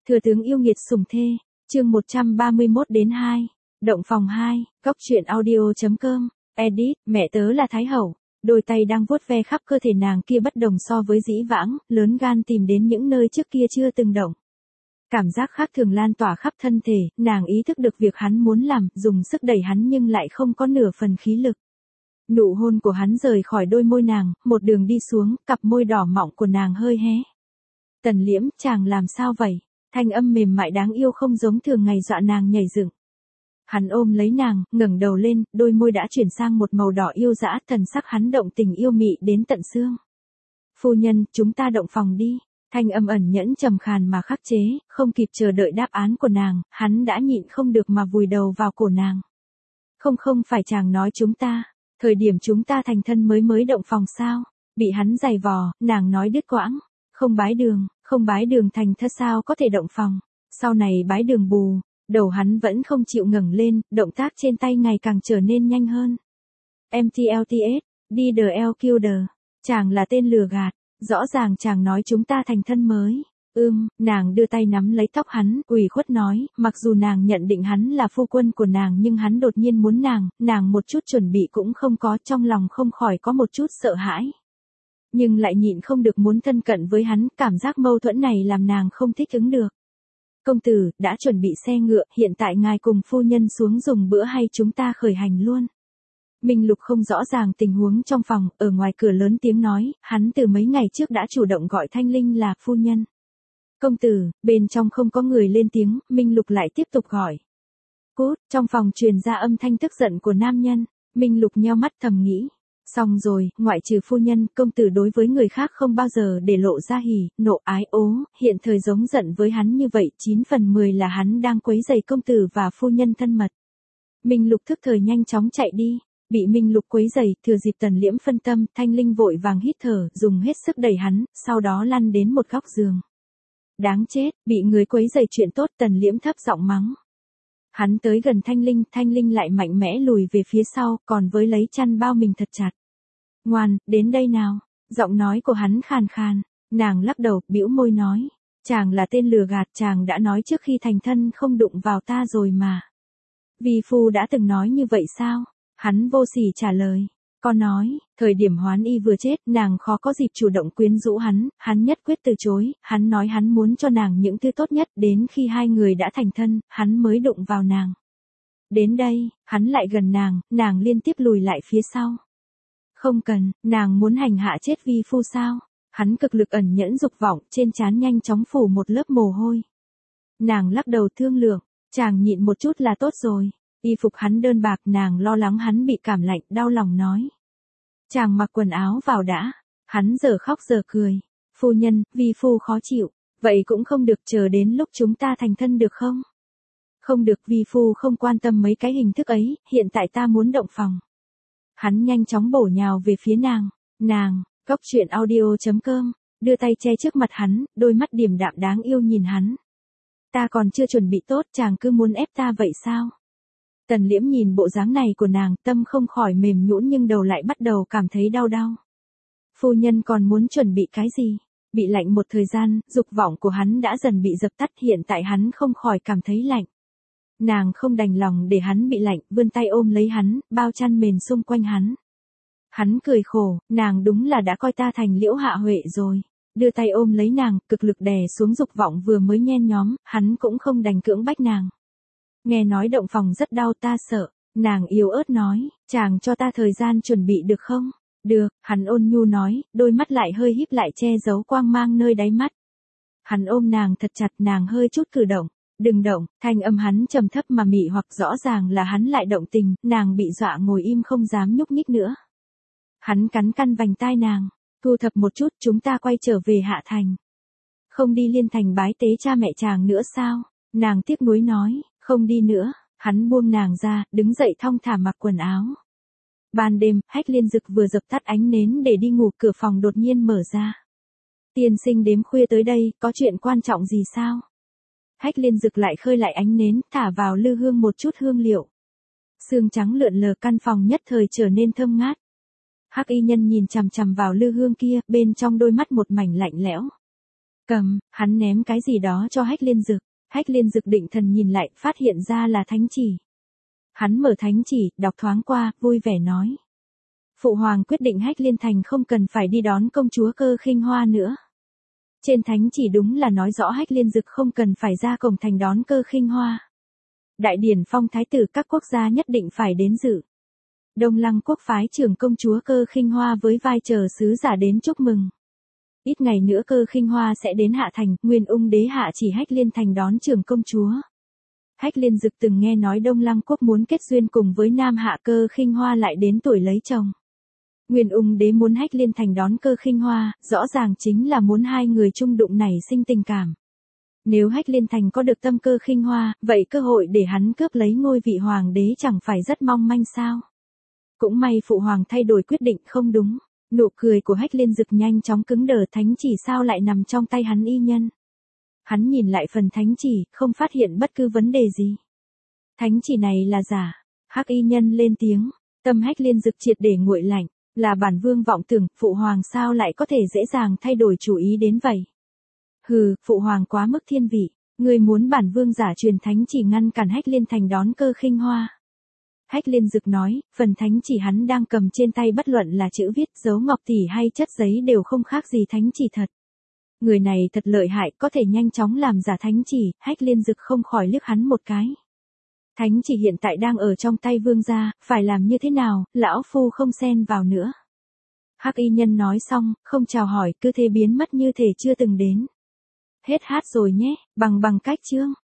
Thừa tướng yêu nghiệt sủng thê, chương 131-2, động phòng 2, góc truyện audio.com, edit, mẹ tớ là Thái Hậu, đôi tay đang vuốt ve khắp cơ thể nàng kia bất đồng so với dĩ vãng, lớn gan tìm đến những nơi trước kia chưa từng động. Cảm giác khác thường lan tỏa khắp thân thể, nàng ý thức được việc hắn muốn làm, dùng sức đẩy hắn nhưng lại không có nửa phần khí lực. Nụ hôn của hắn rời khỏi đôi môi nàng, một đường đi xuống, cặp môi đỏ mọng của nàng hơi hé. Tần Liễm, chàng làm sao vậy? Thanh âm mềm mại đáng yêu không giống thường ngày dọa nàng nhảy dựng. Hắn ôm lấy nàng, ngẩng đầu lên, đôi môi đã chuyển sang một màu đỏ yêu dã, thần sắc hắn động tình yêu mị đến tận xương. Phu nhân, chúng ta động phòng đi. Thanh âm ẩn nhẫn trầm khàn mà khắc chế, không kịp chờ đợi đáp án của nàng, hắn đã nhịn không được mà vùi đầu vào cổ nàng. Không phải chàng nói chúng ta, thời điểm chúng ta thành thân mới động phòng sao? Bị hắn giày vò, nàng nói đứt quãng. Không bái đường thành thất sao có thể động phòng. Sau này bái đường bù, đầu hắn vẫn không chịu ngẩng lên, động tác trên tay ngày càng trở nên nhanh hơn. MTLTS, DDLQD, chàng là tên lừa gạt, rõ ràng chàng nói chúng ta thành thân mới. Nàng đưa tay nắm lấy tóc hắn, ủy khuất nói, mặc dù nàng nhận định hắn là phu quân của nàng nhưng hắn đột nhiên muốn nàng một chút chuẩn bị cũng không có, trong lòng không khỏi có một chút sợ hãi. Nhưng lại nhịn không được muốn thân cận với hắn, cảm giác mâu thuẫn này làm nàng không thích ứng được. Công tử, đã chuẩn bị xe ngựa, hiện tại ngài cùng phu nhân xuống dùng bữa hay chúng ta khởi hành luôn. Minh Lục không rõ ràng tình huống trong phòng, ở ngoài cửa lớn tiếng nói, hắn từ mấy ngày trước đã chủ động gọi Thanh Linh là phu nhân. Công tử, bên trong không có người lên tiếng, Minh Lục lại tiếp tục gọi. Cút, trong phòng truyền ra âm thanh tức giận của nam nhân, Minh Lục nheo mắt thầm nghĩ. Xong rồi, ngoại trừ phu nhân, công tử đối với người khác không bao giờ để lộ ra hỉ, nộ ái ố, hiện thời giống giận với hắn như vậy, 9 phần 10 là hắn đang quấy rầy công tử và phu nhân thân mật. Minh Lục thức thời nhanh chóng chạy đi, bị Minh Lục quấy rầy, thừa dịp Tần Liễm phân tâm, Thanh Linh vội vàng hít thở, dùng hết sức đẩy hắn, sau đó lăn đến một góc giường. Đáng chết, bị người quấy rầy chuyện tốt, Tần Liễm thấp giọng mắng. Hắn tới gần Thanh Linh lại mạnh mẽ lùi về phía sau, còn với lấy chăn bao mình thật chặt. Ngoan, đến đây nào. Giọng nói của hắn khàn khàn, nàng lắc đầu, bĩu môi nói. Chàng là tên lừa gạt, chàng đã nói trước khi thành thân không đụng vào ta rồi mà. Vi phu đã từng nói như vậy sao? Hắn vô sỉ trả lời. Con nói, thời điểm Hoán Y vừa chết, nàng khó có dịp chủ động quyến rũ hắn nhất quyết từ chối, hắn nói hắn muốn cho nàng những thứ tốt nhất, đến khi hai người đã thành thân, hắn mới đụng vào nàng. Đến đây, hắn lại gần nàng liên tiếp lùi lại phía sau. Không cần, nàng muốn hành hạ chết vi phu sao? Hắn cực lực ẩn nhẫn dục vọng, trên trán nhanh chóng phủ một lớp mồ hôi. Nàng lắc đầu thương lượng, chàng nhịn một chút là tốt rồi. Y phục hắn đơn bạc, nàng lo lắng hắn bị cảm lạnh, đau lòng nói. Chàng mặc quần áo vào đã. Hắn giờ khóc giờ cười. Phu nhân, vi phu khó chịu. Vậy cũng không được, chờ đến lúc chúng ta thành thân được không? Không được, vi phu không quan tâm mấy cái hình thức ấy, hiện tại ta muốn động phòng. Hắn nhanh chóng bổ nhào về phía nàng, góc truyện audio.com, đưa tay che trước mặt hắn, đôi mắt điềm đạm đáng yêu nhìn hắn. Ta còn chưa chuẩn bị tốt, chàng cứ muốn ép ta vậy sao? Tần Liễm nhìn bộ dáng này của nàng, tâm không khỏi mềm nhũn nhưng đầu lại bắt đầu cảm thấy đau. Phu nhân còn muốn chuẩn bị cái gì? Bị lạnh một thời gian, dục vọng của hắn đã dần bị dập tắt, hiện tại hắn không khỏi cảm thấy lạnh. Nàng không đành lòng để hắn bị lạnh, vươn tay ôm lấy hắn, bao chăn mền xung quanh hắn. Hắn cười khổ, nàng đúng là đã coi ta thành Liễu Hạ Huệ rồi. Đưa tay ôm lấy nàng, cực lực đè xuống dục vọng vừa mới nhen nhóm, hắn cũng không đành cưỡng bách nàng. Nghe nói động phòng rất đau, ta sợ. Nàng yếu ớt nói, chàng cho ta thời gian chuẩn bị được không? Được, hắn ôn nhu nói, đôi mắt lại hơi híp lại che giấu quang mang nơi đáy mắt. Hắn ôm nàng thật chặt, nàng hơi chút cử động. Đừng động, thanh âm hắn trầm thấp mà mị hoặc rõ ràng là hắn lại động tình, nàng bị dọa ngồi im không dám nhúc nhích nữa. Hắn cắn căn vành tai nàng, thu thập một chút, chúng ta quay trở về Hạ Thành. Không đi Liên Thành bái tế cha mẹ chàng nữa sao? Nàng tiếc nuối nói, không đi nữa. Hắn buông nàng ra, đứng dậy thong thả mặc quần áo. Ban đêm, Hách Liên Dực vừa dập tắt ánh nến để đi ngủ, cửa phòng đột nhiên mở ra. Tiên sinh đêm khuya tới đây, có chuyện quan trọng gì sao? Hách Liên Dực lại khơi lại ánh nến, thả vào lư hương một chút hương liệu. Sương trắng lượn lờ, căn phòng nhất thời trở nên thơm ngát. Hắc y nhân nhìn chằm chằm vào lư hương kia, bên trong đôi mắt một mảnh lạnh lẽo. Cầm, hắn ném cái gì đó cho Hách Liên Dực. Hách Liên Dực định thần nhìn lại, phát hiện ra là thánh chỉ. Hắn mở thánh chỉ, đọc thoáng qua, vui vẻ nói. Phụ hoàng quyết định Hách Liên Thành không cần phải đi đón công chúa Cơ Khinh Hoa nữa. Trên thánh chỉ đúng là nói rõ Hách Liên Dực không cần phải ra cổng thành đón Cơ Khinh Hoa. Đại điển phong thái tử các quốc gia nhất định phải đến dự. Đông Lăng quốc phái trưởng công chúa Cơ Khinh Hoa với vai chờ sứ giả đến chúc mừng. Ít ngày nữa Cơ Khinh Hoa sẽ đến Hạ Thành, Nguyên Ung đế hạ chỉ Hách Liên Thành đón trưởng công chúa. Hách Liên Dực từng nghe nói Đông Lăng quốc muốn kết duyên cùng với Nam Hạ, Cơ Khinh Hoa lại đến tuổi lấy chồng. Nguyên Ung đế muốn Hách Liên Thành đón Cơ Khinh Hoa, rõ ràng chính là muốn hai người chung đụng nảy sinh tình cảm. Nếu Hách Liên Thành có được tâm Cơ Khinh Hoa, vậy cơ hội để hắn cướp lấy ngôi vị hoàng đế chẳng phải rất mong manh sao? Cũng may phụ hoàng thay đổi quyết định không đúng. Nụ cười của Hách Liên Dực nhanh chóng cứng đờ, thánh chỉ sao lại nằm trong tay hắn y nhân. Hắn nhìn lại phần thánh chỉ, không phát hiện bất cứ vấn đề gì. Thánh chỉ này là giả. Hắc y nhân lên tiếng, tâm Hách Liên Dực triệt để nguội lạnh, là bản vương vọng tưởng, phụ hoàng sao lại có thể dễ dàng thay đổi chủ ý đến vậy. Hừ, phụ hoàng quá mức thiên vị, người muốn bản vương giả truyền thánh chỉ ngăn cản Hách Liên Thành đón Cơ Khinh Hoa. Hách Liên Dực nói, phần thánh chỉ hắn đang cầm trên tay bất luận là chữ viết, dấu ngọc tỉ hay chất giấy đều không khác gì thánh chỉ thật. Người này thật lợi hại, có thể nhanh chóng làm giả thánh chỉ. Hách Liên Dực không khỏi liếc hắn một cái. Thánh chỉ hiện tại đang ở trong tay vương gia, phải làm như thế nào, lão phu không xen vào nữa. Hắc y nhân nói xong, không chào hỏi, cứ thế biến mất như thể chưa từng đến. Hết hát rồi nhé, bằng cách chương.